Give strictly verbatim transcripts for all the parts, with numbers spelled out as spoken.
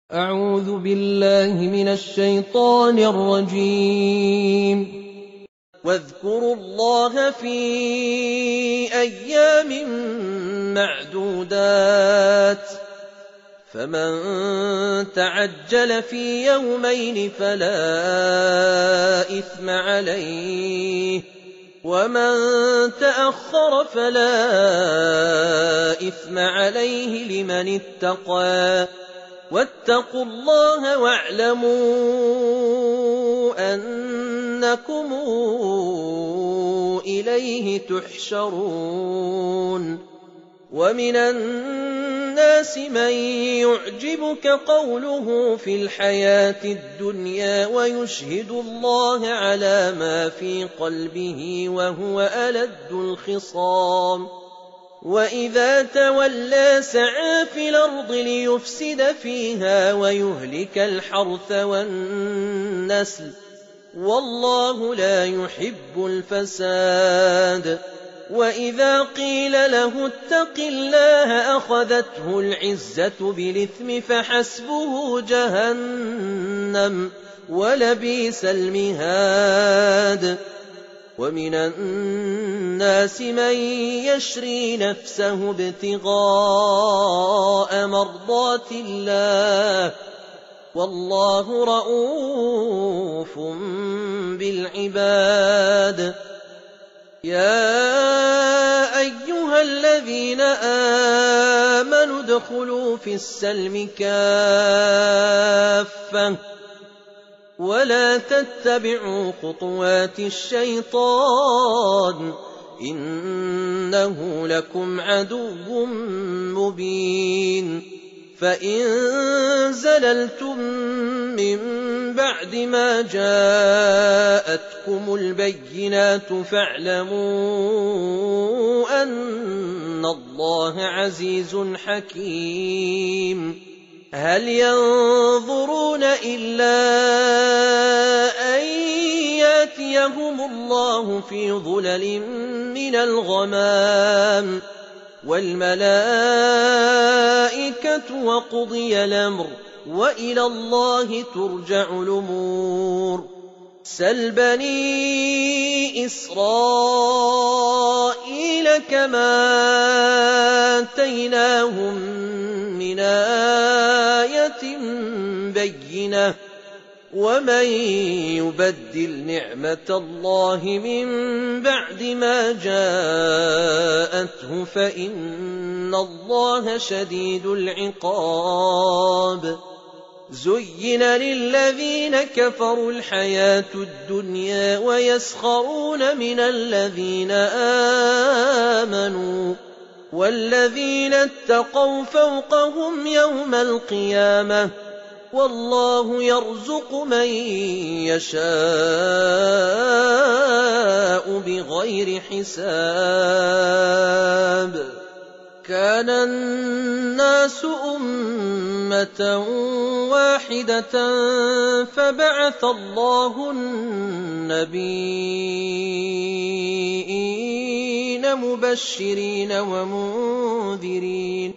أعوذ بالله من الشيطان الرجيم. واذكروا الله في أيام معدودات، فمن تعجل في يومين فلا إثم عليه، ومن تأخر فلا إثم عليه لمن اتقى. واتقوا الله واعلموا أنكم إليه تحشرون. ومن الناس من يعجبك قوله في الحياة الدنيا ويشهد الله على ما في قلبه وهو ألد الخصام، وإذا تولى سعى في الأرض ليفسد فيها ويهلك الحرث والنسل، والله لا يحب الفساد. وإذا قيل له اتق الله أخذته العزة بالإثم فحسبه جهنم ولبئس المهاد. ومن الناس من يشري نفسه ابتغاء مرضات الله، والله رءوف بالعباد. يا أيها الذين آمنوا ادخلوا في السلم كافة ولا تتبعوا خطوات الشيطان، إنه لكم عدو مبين. فإن زللتم من بعد ما جاءتكم البينات فاعلموا أن الله عزيز حكيم. هل ينظرون إلا أن يأتيهم الله في ظلل من الغمام والملائكة وقضي الأمر وإلى الله ترجع الأمور. سل بني إسرائيل كما آتيناهم من آية بينة، ومن يبدل نعمة الله من بعد ما جاءته فإن الله شديد العقاب. زين للذين كفروا الحياة الدنيا ويسخرون من الذين آمنوا، والذين اتقوا فوقهم يوم القيامة، والله يرزق من يشاء بغير حساب. كان الناس أمة واحدة فبعث الله النبيين مبشرين ومنذرين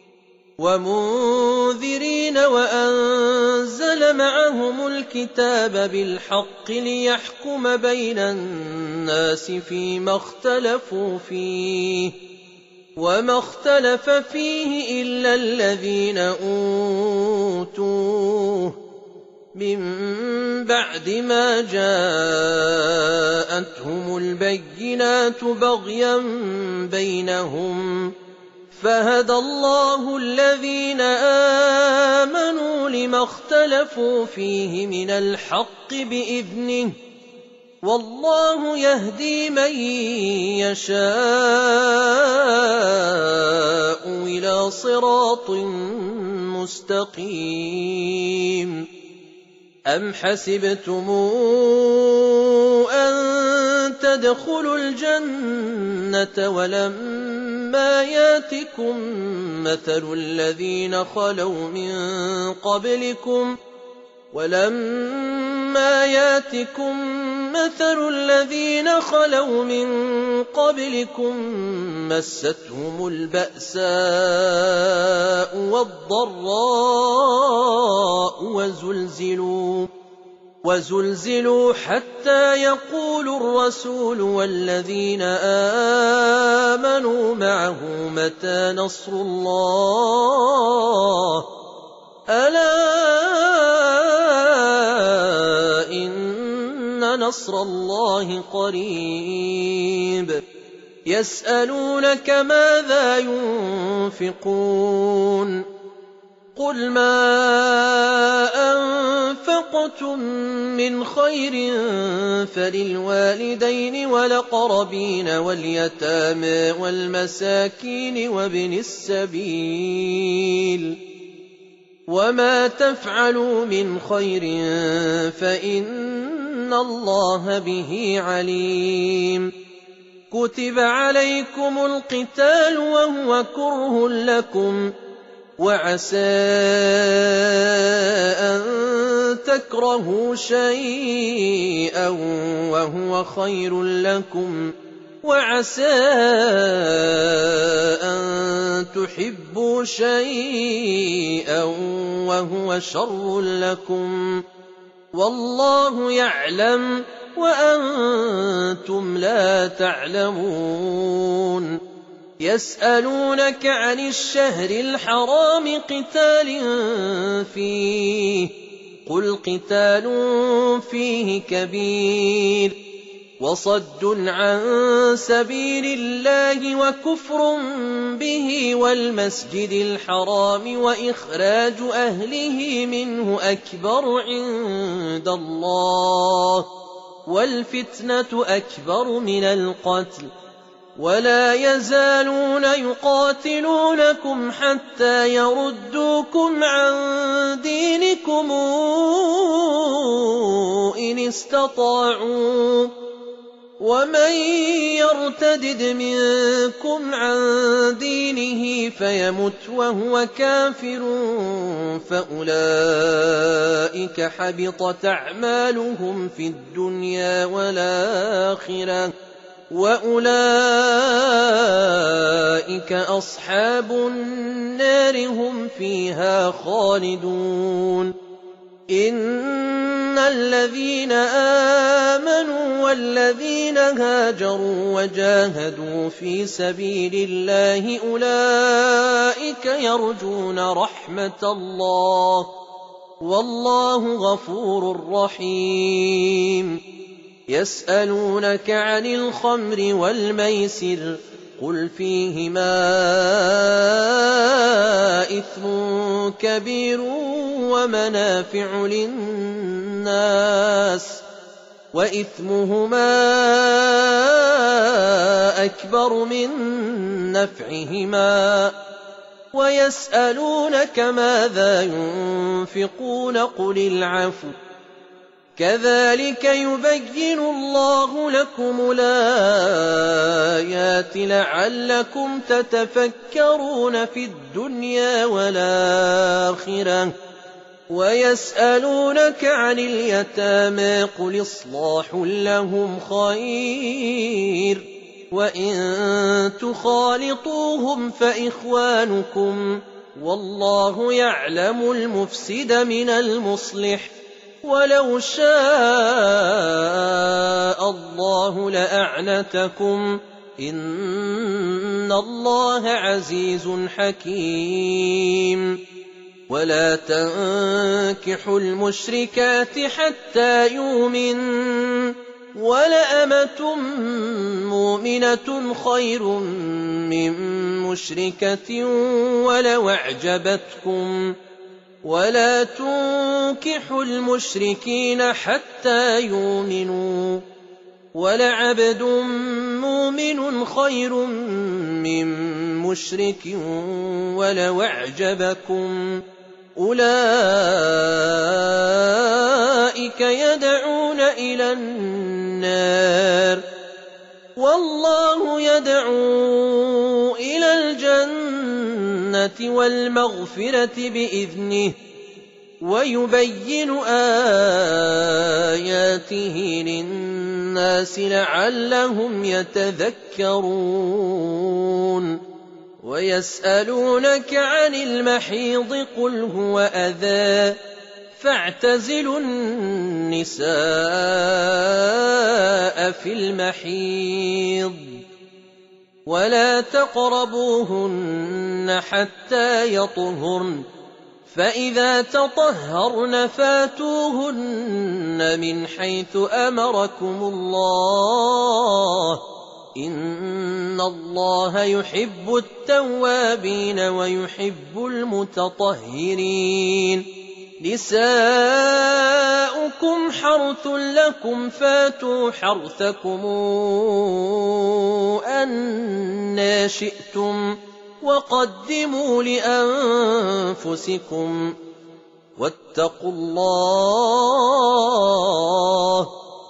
ومنذرين وأنزل معهم الكتاب بالحق ليحكم بين الناس فيما اختلفوا فيه، وما اختلف فيه إلا الذين أوتوه من بعد ما جاءتهم البينات بغيا بينهم، فهدى الله الذين آمنوا لما اختلفوا فيه من الحق بإذنه، والله يهدي من يشاء إلى صراط مستقيم. أم حسبتم أن تدخلوا الجنة ولما ياتكم مثل الذين خلوا من قبلكم ولما ياتكم مثل الذين خلوا من قبلكم مستهم البأساء والضراء وزلزلوا وزلزلوا حتى يقول الرسول والذين آمنوا معه متى نصر الله ألا إن نصر الله قريب يسألونك ماذا ينفقون قل ما أنفقتم من خير فللوالدين والأقربين واليتامى والمساكين وابن السبيل وما تفعلوا من خير فإن الله به عليم كتب عليكم القتال وهو كره لكم وعسى أن تكرهوا شيئا وهو خير لكم وعسى أن تحبوا شيئا وهو شر لكم والله يعلم وأنتم لا تعلمون يسألونك عن الشهر الحرام قتال فيه قل قتال فيه كبير وصد عن سبيل الله وكفر به والمسجد الحرام وإخراج أهله منه أكبر عند الله والفتنة أكبر من القتل ولا يزالون يقاتلونكم حتى يردوكم عن دينكم إن استطاعوا ومن يرتدد منكم عن دينه فيمت وهو كافر فأولئك حبطت أعمالهم في الدنيا والآخرة وأولئك أصحاب النار هم فيها خالدون إن الذين آمنوا والذين هاجروا وجاهدوا في سبيل الله أولئك يرجون رحمة الله والله غفور رحيم يسألونك عن الخمر والميسر قل فيهما إثم كبير ومنافع للناس وإثمهما أكبر من نفعهما ويسألونك ماذا ينفقون قل العفو كذلك يبين الله لكم الآيات لعلكم تتفكرون في الدنيا والآخرة ويسألونك عن اليتامى قل إصلاح لهم خير وإن تخالطوهم فإخوانكم والله يعلم المفسد من المصلح ولو شاء الله لأعنتكم إن الله عزيز حكيم ولا تنكحوا المشركات حتى يؤمن ولأمة مؤمنة خير من مشركة ولو أعجبتكم ولا تنكحوا المشركين حتى يؤمنوا ولعبد مؤمن خير من مشرك ولو أعجبكم أولئك يدعون إلى النار والله يدعو إلى الجنة والمغفرة بإذنه ويبين آياته للناس لعلهم يتذكرون ويسألونك عن المحيض قل هو أذى فاعتزلوا النساء في المحيض ولا تقربوهن حتى يطهرن فإذا تطهرن فاتوهن من حيث أمركم الله إن الله يحب التوابين ويحب المتطهرين نساؤكم حرث لكم فاتوا حرثكم أنى شئتم وقدموا لأنفسكم واتقوا الله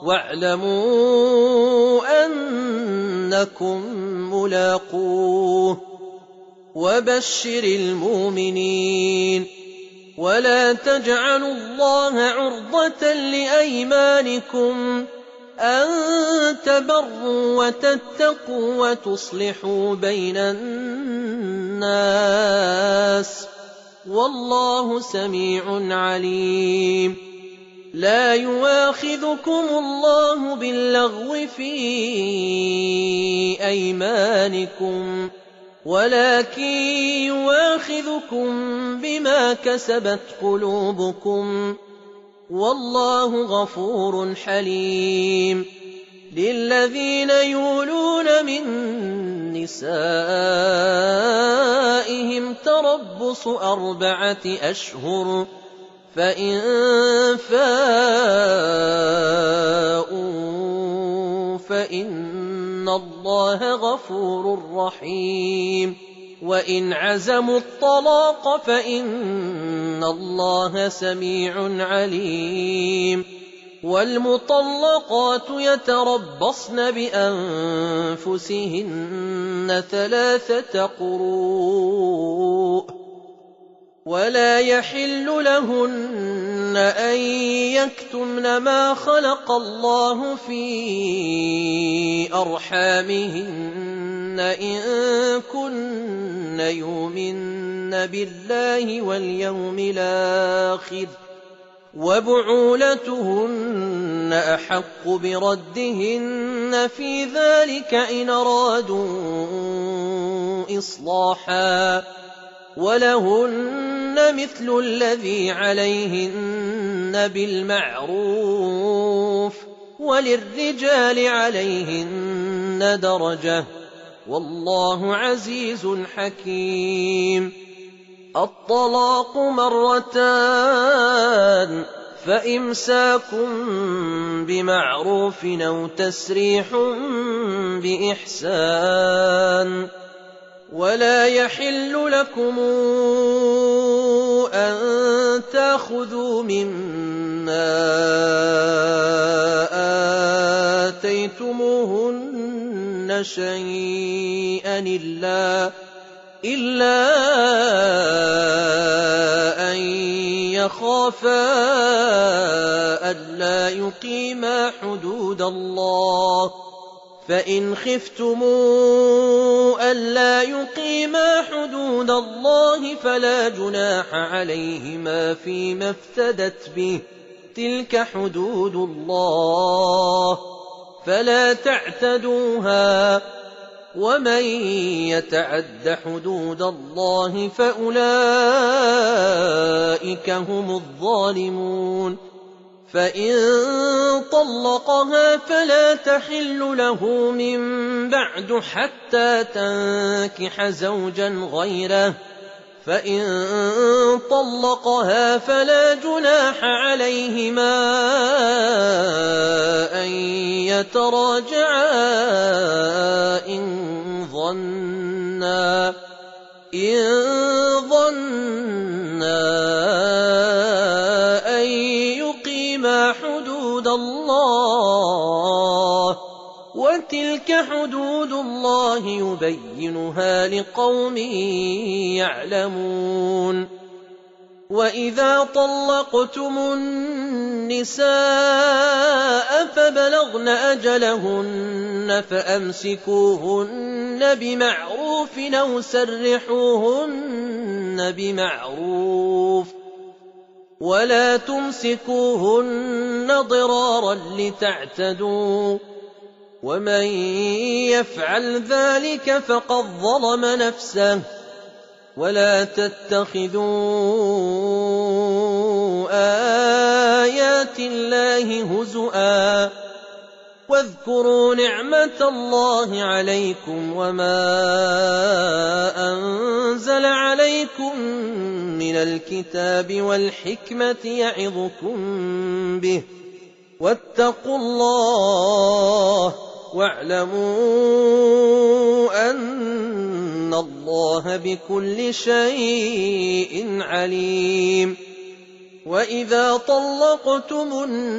واعلموا أنكم ملاقوه وبشر المؤمنين ولا تجعلوا الله عرضة لأيمانكم أن تبروا وتتقوا وتصلحوا بين الناس والله سميع عليم لا يواخذكم الله باللغو في أيمانكم ولكن يواخذكم بما كسبت قلوبكم والله غفور حليم للذين يولون من نسائهم تربص أربعة أشهر فإن فاءوا فإن الله غفور رحيم وإن عزموا الطلاق فإن الله سميع عليم والمطلقات يتربصن بأنفسهن ثلاثة قروء ولا يحل لهن أن يكتمن ما خلق الله في أرحامهن إن كن يؤمن بالله واليوم الآخر وبعولتهن أحق بردهن في ذلك إن أرادوا إصلاحا ولهن مثل الذي عليهن بالمعروف وللرجال عليهن درجة والله عزيز حكيم الطلاق مرتان فإمساك بمعروف أو تسريح بإحسان ولا يحل لكم أن تأخذوا مما آتيتموهن شيئا إلا إلا أن يخافا ألا يقيما حدود الله فإن خفتموا ألا يقيما حدود الله فلا جناح عليهما فيما افتدت به تلك حدود الله فلا تعتدوها ومن يتعد حدود الله فأولئك هم الظالمون فإن طلقها فلا تحل له من بعد حتى تنكح زوجا غيره فإن طلقها فلا جناح عليهما أن يتراجعا إن ظنا إن ظنا أن يقيما حدود الله وتلك حدود الله يبينها لقوم يعلمون وإذا طلقتم النساء فبلغن أجلهن فأمسكوهن بمعروف أو سرحوهن بمعروف ولا تمسكوهن ضرارا لتعتدوا ومن يفعل ذلك فقد ظلم نفسه ولا تتخذوا آيات الله هزؤا واذكروا نعمة الله عليكم وما أنزل عليكم من الكتاب والحكمة يعظكم به واتقوا الله واعلموا أن الله بكل شيء عليم وإذا طلقتم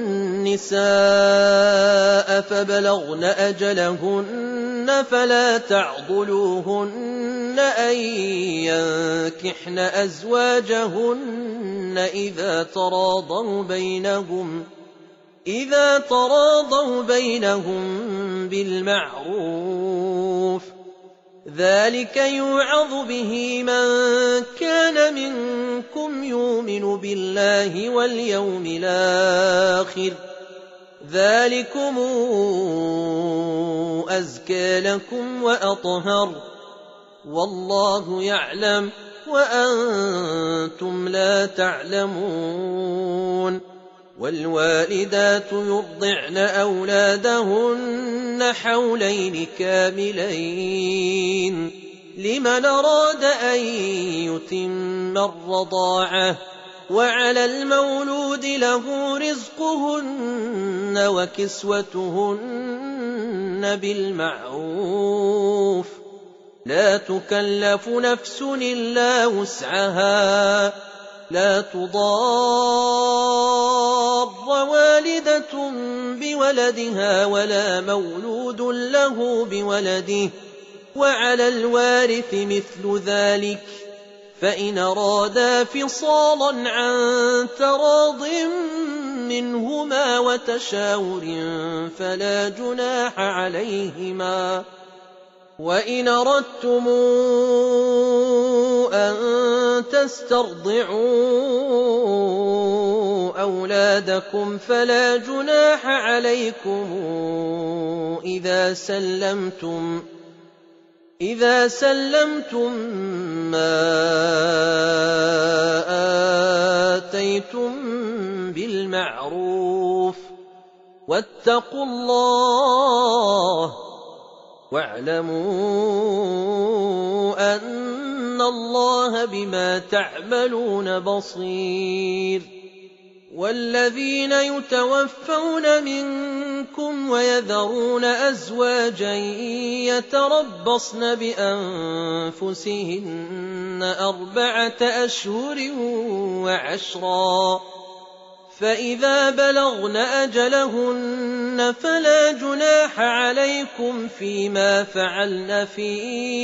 النساء فبلغن أجلهن فلا تعضلوهن أن ينكحن أزواجهن إذا تراضوا بينهم إذا تراضوا بينهم بالمعروف ذلك يوعظ به من كان منكم يؤمن بالله واليوم الآخر ذلكم أزكى لكم وأطهر والله يعلم وأنتم لا تعلمون والوالدات يرضعن أولادهن حولين كاملين لمن أراد أن يتم الرضاعة وعلى المولود له رزقهن وكسوتهن بالمعروف لا تكلف نفس إلا وسعها لا تضار والدة بولدها ولا مولود له بولده وعلى الوارث مثل ذلك فإن أرادا فصالا عن تراض منهما وتشاور فلا جناح عليهما وإن أردتم أن تسترضعوا أولادكم فلا جناح عليكم إذا سلمتم إذا سلمتم ما آتيتم بالمعروف واتقوا الله واعلموا أن الله بما تعملون بصير والذين يتوفون منكم ويذرون أزواجا يتربصن بأنفسهن أربعة أشهر وعشرا فإذا بلغن أجلهن فلا جناح عليكم فيما فعلن في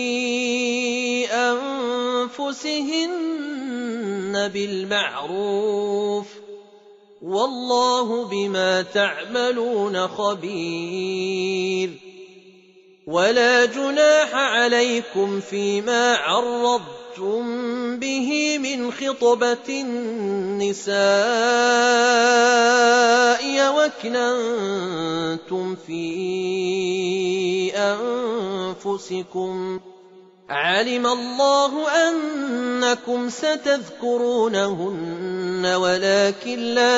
أنفسهن بالمعروف والله بما تعملون خبير ولا جناح عليكم فيما عرضتم به من خطبة النساء وأكننتم في أنفسكم علم الله أنكم ستذكرونهن ولكن لا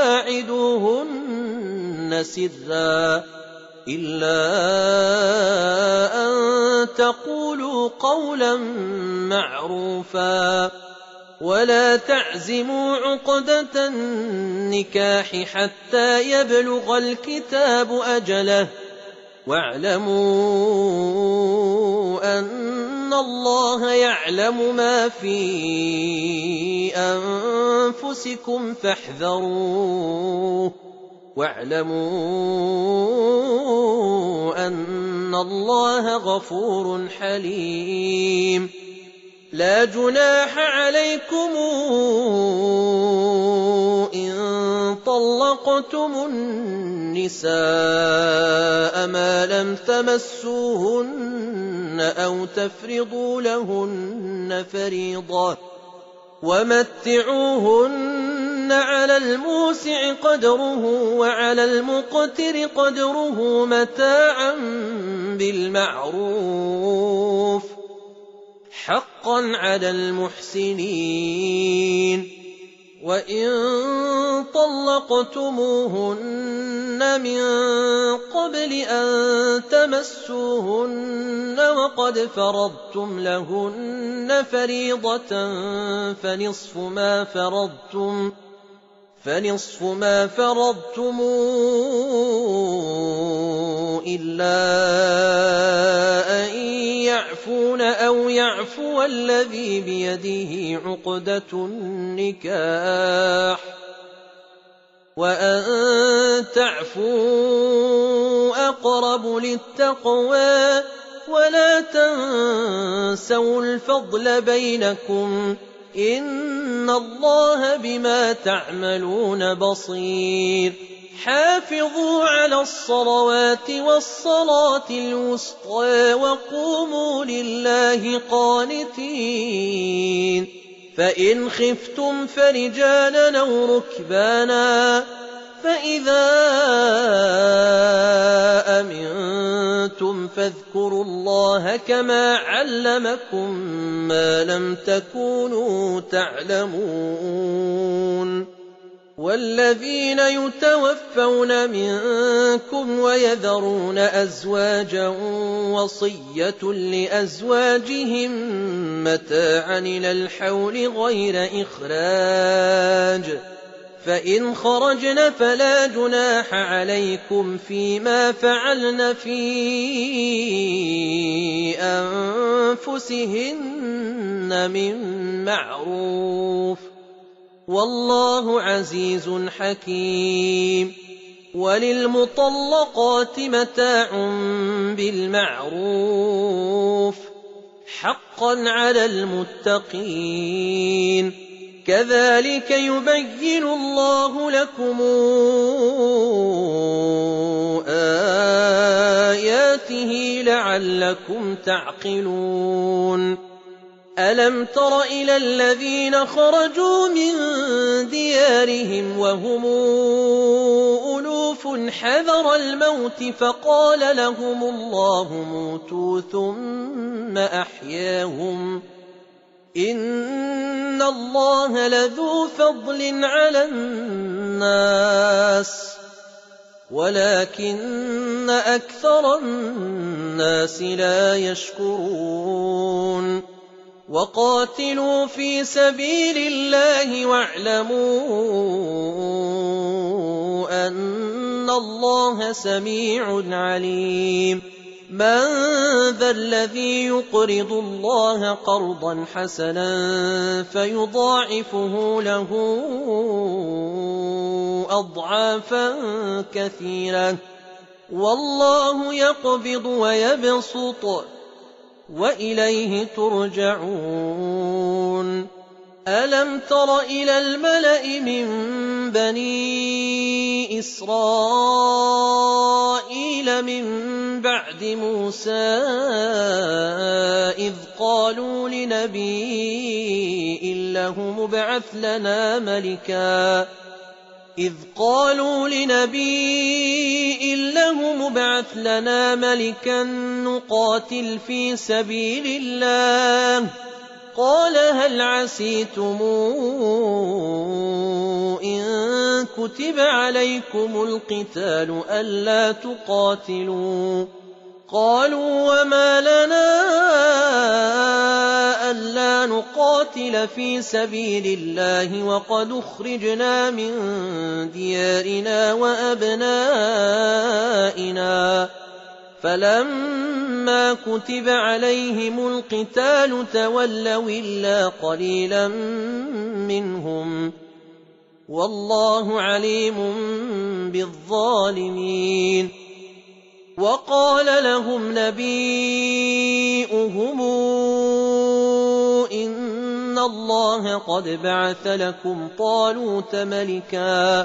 تواعدوهن سرا إلا أن تقولوا قولا معروفا ولا تعزموا عقدة النكاح حتى يبلغ الكتاب أجله واعلموا أن الله يعلم ما في أنفسكم فاحذروه واعلموا أن الله غفور حليم لا جناح عليكم إن طلقتم النساء ما لم تمسوهن أو تفرضوا لهن فريضة ومتعوهن فَلَهُنَّ عَلَى الْمُوسِعِ قَدْرُهُ وَعَلَى الْمُقْتِرِ قَدْرُهُ مَتَاعًا بِالْمَعْرُوفِ ۖ حَقًّا عَلَى الْمُحْسِنِينَ. وَإِن طَلَّقْتُمُوهُنَّ مِن قَبْلِ أَن تَمَسُّوهُنَّ وَقَدْ فَرَضْتُمْ لَهُنَّ فَرِيضَةً فَنِصْفُ مَا فَرَضْتُمْ فَنِصْفُ مَا فَرَضْتُمْ إِلَّا أَن يَعْفُونَ أَوْ يَعْفُوَ الَّذِي بِيَدِهِ عُقْدَةُ النِّكَاحِ ۚ وَأَن تَعْفُوا أَقْرَبُ لِلتَّقْوَىٰ ۚ وَلَا تَنسَوُا الْفَضْلَ بَيْنَكُمْ ۚ إِنَّ اللَّهَ بِمَا تَعْمَلُونَ بَصِيرٌ. حافظوا على الصلوات والصلاة الوسطى وقوموا لله قانتين. فإن خفتم فرجالا أو ركبانا، فإذا أمنتم فاذكروا الله كما علمكم ما لم تكونوا تعلمون. والذين يتوفون منكم ويذرون أزواجا وصية لأزواجهم متاعا إلى الحول غير إخراج، فإن خرجن فلا جناح عليكم فيما فعلن في أنفسهن من معروف، والله عزيز حكيم. وللمطلقات متاع بالمعروف، حقا على المتقين. كذلك يبين الله لكم آياته لعلكم تعقلون. ألم تر إلى الذين خرجوا من ديارهم وهم ألوف حذر الموت فقال لهم الله موتوا ثم أحياهم، إن الله لذو فضل على الناس ولكن أكثر الناس لا يشكرون. وقاتلوا في سبيل الله واعلموا أن الله سميع عليم. من ذا الذي يقرض الله قرضا حسنا فيضاعفه له أضعافا كثيرة، والله يقبض ويبسط وإليه ترجعون. ألم تر إلى الملأ من بني إسرائيل من بعد موسى إذ قالوا لنبي له مبعث لنا ملكا إذ قالوا لنبي له مبعث لنا ملكا نقاتل في سبيل الله، قال هل عسيتم إن كتب عليكم القتال ألا تقاتلوا؟ قالوا وما لنا ألا نقاتل في سبيل الله وقد أخرجنا من ديارنا وأبنائنا، فلما كتب عليهم القتال تولوا إلا قليلا منهم، والله عليم بالظالمين. وقال لهم نبيؤهم إن الله قد بعث لكم طالوت ملكا،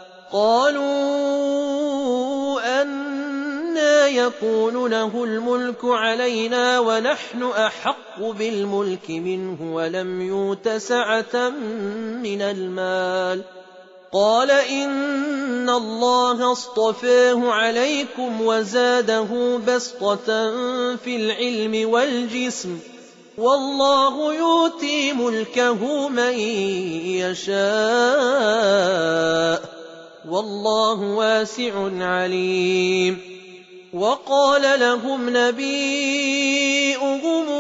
قالوا أنى يكون له الملك علينا ونحن أحق بالملك منه ولم يؤت سعة من المال، قال إن الله اصطفاه عليكم وزاده بسطة في العلم والجسم والله يؤتي ملكه من يشاء والله واسع عليم وقال لهم نبيئهم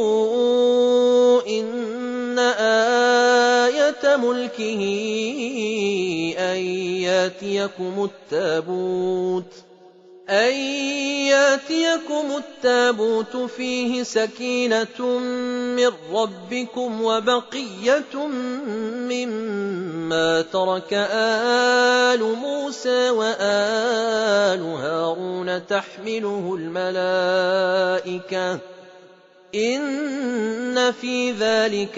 إن آية ملكه أن ياتيكم التابوت أن ياتيكم التابوت فيه سكينة من ربكم وبقية مما ترك آل موسى وآل هارون تحمله الملائكة إن في ذلك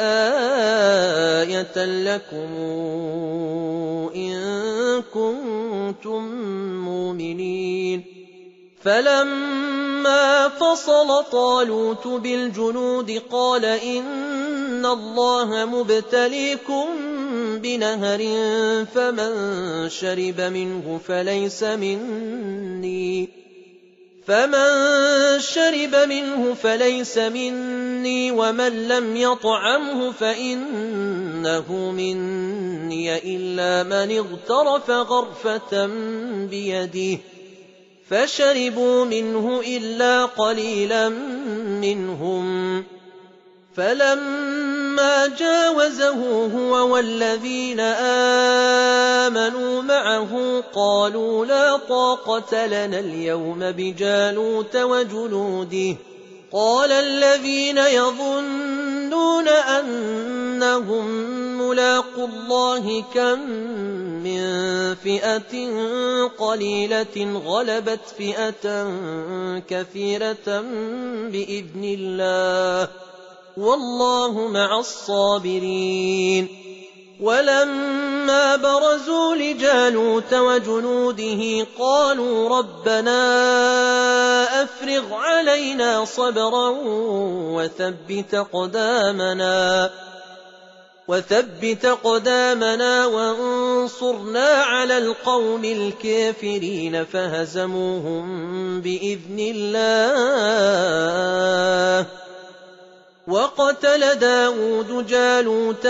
لآية لكم إن كنتم مؤمنين فلما فصل طالوت بالجنود قال إن الله مبتليكم بنهر فمن شرب منه فليس مني فمن شرب منه فليس مني ومن لم يطعمه فإنه مني إلا من اغترف غرفة بيده فشربوا منه إلا قليلا منهم فلما جاوزه هو والذين آمنوا معه قالوا لا طاقة لنا اليوم بجالوت وجنوده قال الذين يظنون أنهم ملاقو الله كم من فئة قليلة غلبت فئة كثيرة بإذن الله والله مع الصابرين ولما برزوا لجالوت وجنوده قالوا ربنا أفرغ علينا صبرا وثبت قدامنا وثبت قدامنا وانصرنا على القوم الكافرين فهزموهم بإذن الله وقتل داود جالوت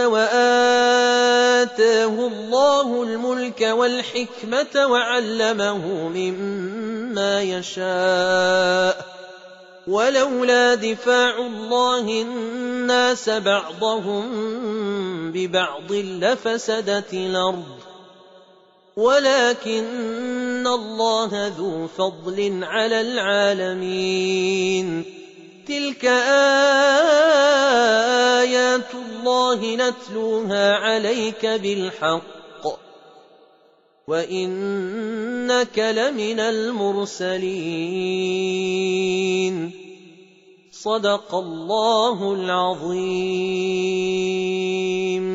وآتاه الله الملك والحكمة وعلمه مما يشاء ولولا دفاع الله الناس بعضهم ببعض لفسدت الأرض ولكن الله ذو فضل على العالمين تلك آيات الله نتلوها عليك بالحق وإنك لمن المرسلين صدق الله العظيم.